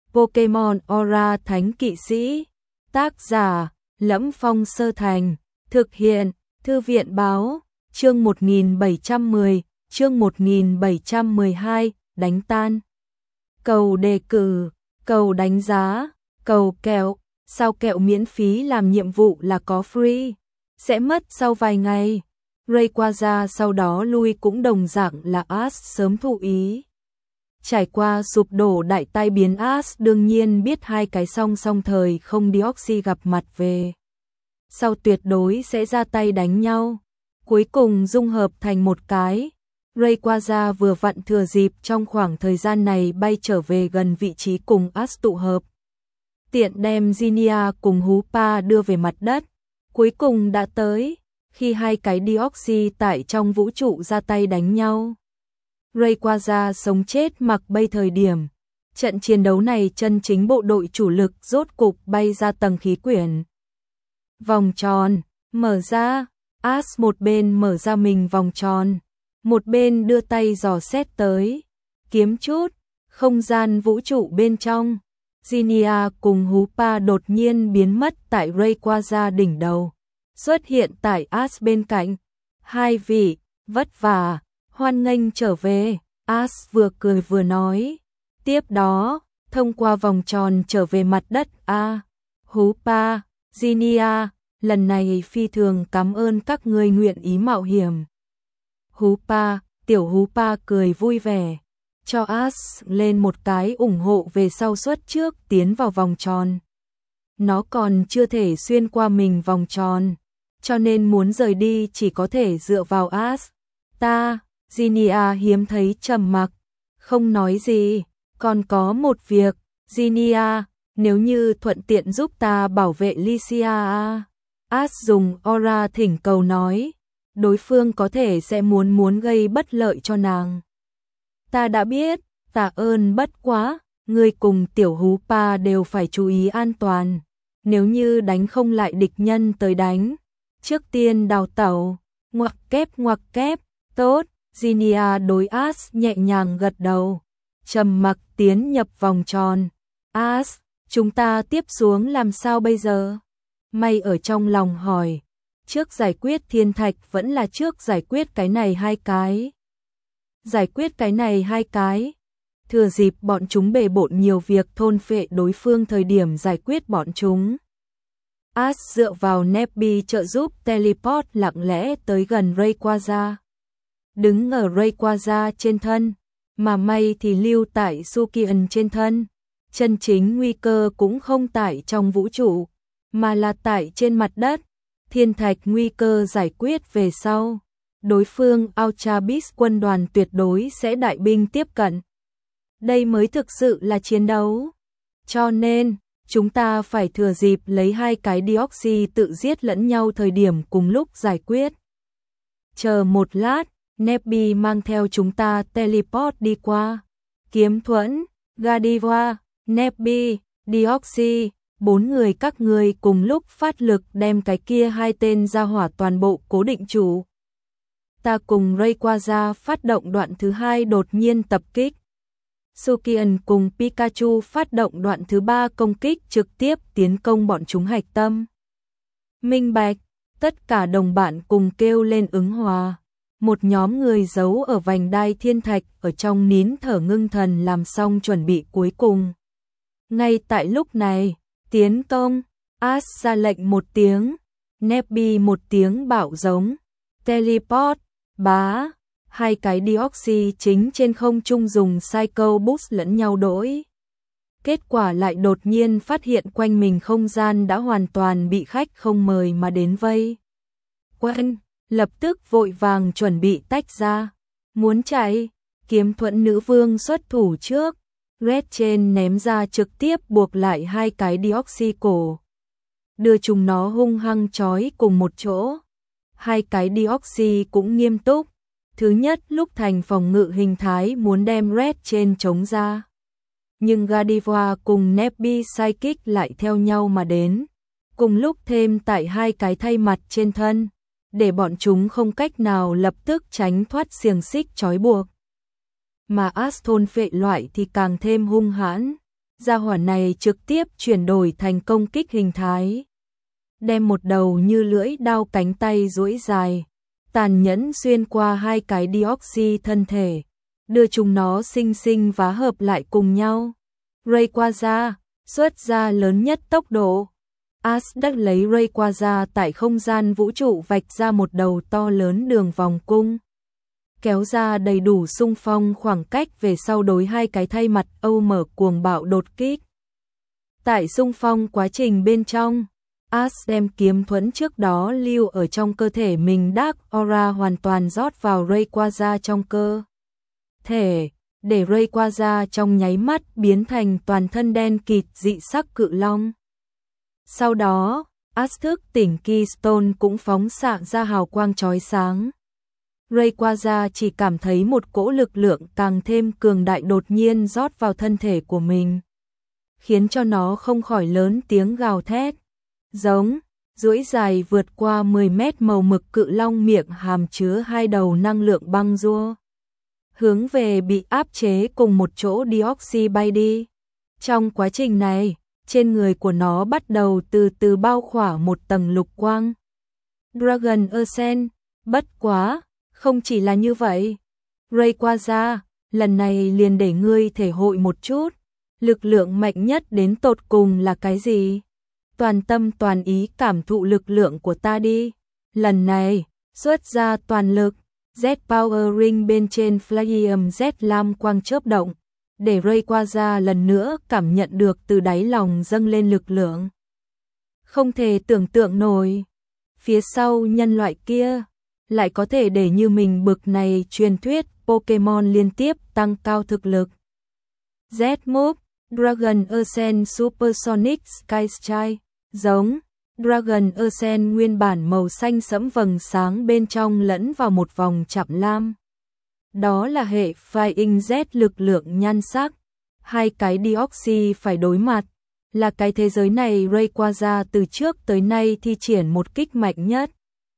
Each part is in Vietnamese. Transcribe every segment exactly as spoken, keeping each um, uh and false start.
Pokemon Aura Thánh Kỵ Sĩ. Tác giả: Lẫm Phong Sơ Thành. Thực hiện: Thư viện báo. Chương một nghìn bảy trăm mười, chương một nghìn bảy trăm mười hai, đánh tan. Cầu đề cử, cầu đánh giá, cầu kẹo. Sao kẹo miễn phí làm nhiệm vụ là có free, sẽ mất sau vài ngày. Rayquaza sau đó lui cũng đồng dạng là Ash sớm thụ ý. Trải qua sụp đổ đại tai biến, Ash đương nhiên biết hai cái song song thời không Deoxys gặp mặt về sau tuyệt đối sẽ ra tay đánh nhau, cuối cùng dung hợp thành một cái. Rayquaza vừa vặn thừa dịp trong khoảng thời gian này bay trở về gần vị trí cùng Ash tụ hợp, tiện đem Zinnia cùng Hoopa đưa về mặt đất. Cuối cùng đã tới khi hai cái Deoxys tại trong vũ trụ ra tay đánh nhau. Rayquaza sống chết mặc bay thời điểm. Trận chiến đấu này chân chính bộ đội chủ lực rốt cục bay ra tầng khí quyển. Vòng tròn mở ra, Ash một bên mở ra mình vòng tròn, một bên đưa tay dò xét tới, kiếm chút không gian vũ trụ bên trong. Zinnia cùng Hoopa đột nhiên biến mất tại Rayquaza đỉnh đầu, xuất hiện tại Ash bên cạnh. Hai vị, vất vả, hoan nghênh trở về, Ash vừa cười vừa nói. Tiếp đó, thông qua vòng tròn trở về mặt đất. A, à, Hoopa, Zinnia, lần này phi thường cảm ơn các ngươi nguyện ý mạo hiểm. Hoopa, tiểu Hoopa cười vui vẻ, cho Ash lên một cái ủng hộ về sau suất trước tiến vào vòng tròn. Nó còn chưa thể xuyên qua mình vòng tròn, cho nên muốn rời đi chỉ có thể dựa vào Ash. Ta, Zinnia hiếm thấy trầm mặc, không nói gì. Còn có một việc, Zinnia, nếu như thuận tiện giúp ta bảo vệ Lycia à? Ash dùng aura thỉnh cầu nói, đối phương có thể sẽ muốn muốn gây bất lợi cho nàng. Ta đã biết, tạ ơn, bất quá, ngươi cùng tiểu Hoopa đều phải chú ý an toàn. Nếu như đánh không lại địch nhân tới đánh, trước tiên đào tẩu. Ngoặc kép ngoặc kép, tốt. Zinnia đối Ash nhẹ nhàng gật đầu, trầm mặc tiến nhập vòng tròn. Ash, chúng ta tiếp xuống làm sao bây giờ? May ở trong lòng hỏi, trước giải quyết thiên thạch vẫn là trước giải quyết cái này hai cái? Giải quyết cái này hai cái. Thừa dịp bọn chúng bề bộn nhiều việc thôn phệ đối phương thời điểm giải quyết bọn chúng. Ash dựa vào Nebby trợ giúp teleport lặng lẽ tới gần Rayquaza. Đứng ở Rayquaza trên thân, mà May thì lưu tại Sukian trên thân. Chân chính nguy cơ cũng không tại trong vũ trụ, mà là tại trên mặt đất. Thiên thạch nguy cơ giải quyết về sau, đối phương Ultra Beast quân đoàn tuyệt đối sẽ đại binh tiếp cận. Đây mới thực sự là chiến đấu. Cho nên, chúng ta phải thừa dịp lấy hai cái Deoxys tự giết lẫn nhau thời điểm cùng lúc giải quyết. Chờ một lát, Nebby mang theo chúng ta teleport đi qua. Kiếm Thuẫn, Godiva, Nebby, Deoxys, bốn người các người cùng lúc phát lực đem cái kia hai tên ra hỏa toàn bộ cố định chủ. Ta cùng Rayquaza phát động đoạn thứ hai đột nhiên tập kích. Sukian cùng Pikachu phát động đoạn thứ ba công kích trực tiếp tiến công bọn chúng hạch tâm. Minh bạch, tất cả đồng bạn cùng kêu lên ứng hòa. Một nhóm người giấu ở vành đai thiên thạch ở trong nín thở ngưng thần làm xong chuẩn bị cuối cùng. Ngay tại lúc này, tiến công, Ash ra lệnh một tiếng, Nebby một tiếng bạo giống, teleport, bá, hai cái Deoxys chính trên không trung dùng Psycho Boost lẫn nhau đổi. Kết quả lại đột nhiên phát hiện quanh mình không gian đã hoàn toàn bị khách không mời mà đến vây quanh. Lập tức vội vàng chuẩn bị tách ra, muốn chạy. Kiếm Thuẫn nữ vương xuất thủ trước, Red Chain ném ra trực tiếp buộc lại hai cái Deoxys cổ, đưa chúng nó hung hăng trói cùng một chỗ. Hai cái Deoxys cũng nghiêm túc, thứ nhất lúc thành phòng ngự hình thái muốn đem Red Chain chống ra, nhưng Godiva cùng Nebby Psychic lại theo nhau mà đến, cùng lúc thêm tại hai cái thay mặt trên thân, để bọn chúng không cách nào lập tức tránh thoát xiềng xích trói buộc. Mà Ash thôn phệ loại thì càng thêm hung hãn, gia hỏa này trực tiếp chuyển đổi thành công kích hình thái. Đem một đầu như lưỡi đao cánh tay duỗi dài, tàn nhẫn xuyên qua hai cái Deoxy thân thể, đưa chúng nó xinh xinh vá hợp lại cùng nhau. Rayquaza xuất ra lớn nhất tốc độ. Ash đã lấy Rayquaza tại không gian vũ trụ vạch ra một đầu to lớn đường vòng cung, kéo ra đầy đủ xung phong khoảng cách về sau đối hai cái thay mặt Âu mở cuồng bạo đột kích. Tại xung phong quá trình bên trong, Ash đem kiếm thuẫn trước đó lưu ở trong cơ thể mình Dark Aura hoàn toàn rót vào Rayquaza trong cơ thể, để Rayquaza trong nháy mắt biến thành toàn thân đen kịt dị sắc cự long. Sau đó, Ash thức tỉnh Keystone cũng phóng xạ ra hào quang chói sáng. Rayquaza chỉ cảm thấy một cỗ lực lượng càng thêm cường đại đột nhiên rót vào thân thể của mình, khiến cho nó không khỏi lớn tiếng gào thét. Giống, duỗi dài vượt qua mười mét màu mực cự long miệng hàm chứa hai đầu năng lượng băng rua, hướng về bị áp chế cùng một chỗ Deoxy bay đi. Trong quá trình này, trên người của nó bắt đầu từ từ bao khỏa một tầng lục quang. Dragon Ascent, bất quá, không chỉ là như vậy. Rayquaza, lần này liền để ngươi thể hội một chút, lực lượng mạnh nhất đến tột cùng là cái gì? Toàn tâm toàn ý cảm thụ lực lượng của ta đi. Lần này, xuất ra toàn lực, Z Power Ring bên trên Flareon Z lam quang chớp động, để Rayquaza lần nữa cảm nhận được từ đáy lòng dâng lên lực lượng. Không thể tưởng tượng nổi, phía sau nhân loại kia, lại có thể để như mình bực này truyền thuyết Pokemon liên tiếp tăng cao thực lực. Z-Move, Dragon Ascent Supersonic Sky Strike, giống, Dragon Ascent nguyên bản màu xanh sẫm vầng sáng bên trong lẫn vào một vòng chạm lam. Đó là hệ Flying Z lực lượng nhan sắc. Hai cái Deoxy phải đối mặt, là cái thế giới này Rayquaza từ trước tới nay thi triển một kích mạnh nhất.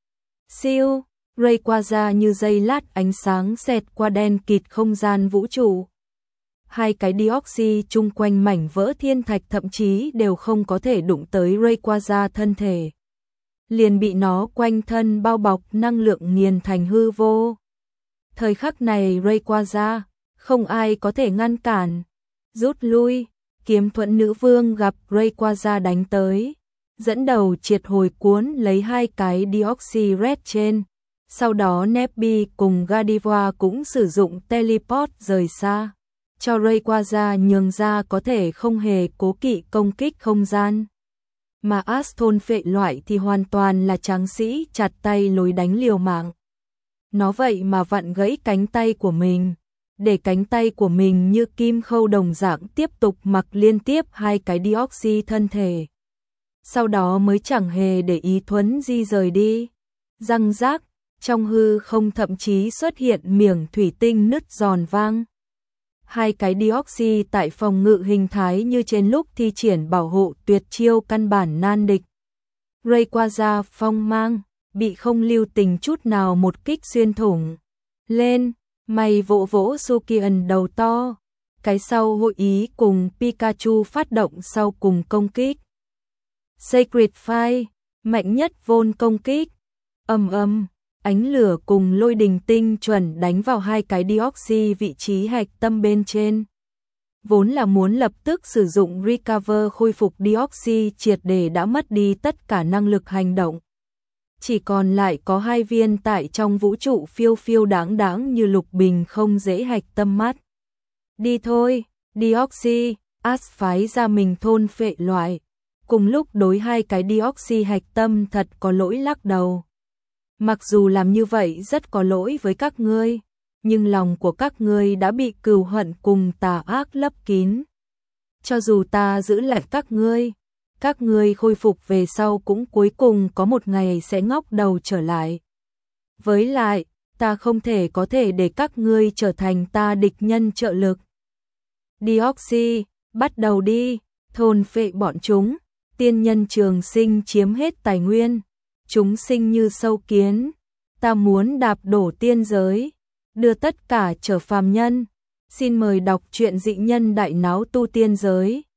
Siêu, Rayquaza như dây lát ánh sáng xẹt qua đen kịt không gian vũ trụ. Hai cái Deoxy chung quanh mảnh vỡ thiên thạch thậm chí đều không có thể đụng tới Rayquaza thân thể, liền bị nó quanh thân bao bọc năng lượng nghiền thành hư vô. Thời khắc này Rayquaza, không ai có thể ngăn cản. Rút lui, kiếm thuẫn nữ vương gặp Rayquaza đánh tới, dẫn đầu triệt hồi cuốn lấy hai cái Deoxy Red trên. Sau đó Nebby cùng Gardevoir cũng sử dụng teleport rời xa, cho Rayquaza nhường ra có thể không hề cố kỵ công kích không gian. Mà Ash thôn phệ loại thì hoàn toàn là tráng sĩ chặt tay lối đánh liều mạng. Nó vậy mà vặn gãy cánh tay của mình, để cánh tay của mình như kim khâu đồng dạng tiếp tục mặc liên tiếp hai cái Deoxy thân thể. Sau đó mới chẳng hề để ý thuấn di rời đi. Răng rác, trong hư không thậm chí xuất hiện miệng thủy tinh nứt giòn vang. Hai cái Deoxy tại phòng ngự hình thái như trên lúc thi triển bảo hộ tuyệt chiêu căn bản nan địch. Rayquaza phong mang, bị không lưu tình chút nào một kích xuyên thủng. Lên, mày vỗ vỗ Sukian đầu to. Cái sau hội ý cùng Pikachu phát động sau cùng công kích. Sacred Fire, mạnh nhất vốn công kích. Ầm ầm, ánh lửa cùng lôi đình tinh chuẩn đánh vào hai cái Deoxy vị trí hạch tâm bên trên. Vốn là muốn lập tức sử dụng Recover khôi phục Deoxy triệt để đã mất đi tất cả năng lực hành động. Chỉ còn lại có hai viên tại trong vũ trụ phiêu phiêu đáng đáng như lục bình không dễ hạch tâm mắt. Đi thôi, Deoxy, Ash phái ra mình thôn phệ loại. Cùng lúc đối hai cái Deoxy hạch tâm thật có lỗi lắc đầu. Mặc dù làm như vậy rất có lỗi với các ngươi, nhưng lòng của các ngươi đã bị cừu hận cùng tà ác lấp kín. Cho dù ta giữ lại các ngươi, các ngươi khôi phục về sau cũng cuối cùng có một ngày sẽ ngóc đầu trở lại. Với lại, ta không thể có thể để các ngươi trở thành ta địch nhân trợ lực. Deoxy, bắt đầu đi, thôn phệ bọn chúng, tiên nhân trường sinh chiếm hết tài nguyên, chúng sinh như sâu kiến, ta muốn đạp đổ tiên giới, đưa tất cả trở phàm nhân. Xin mời đọc truyện Dị Nhân Đại Náo Tu Tiên Giới.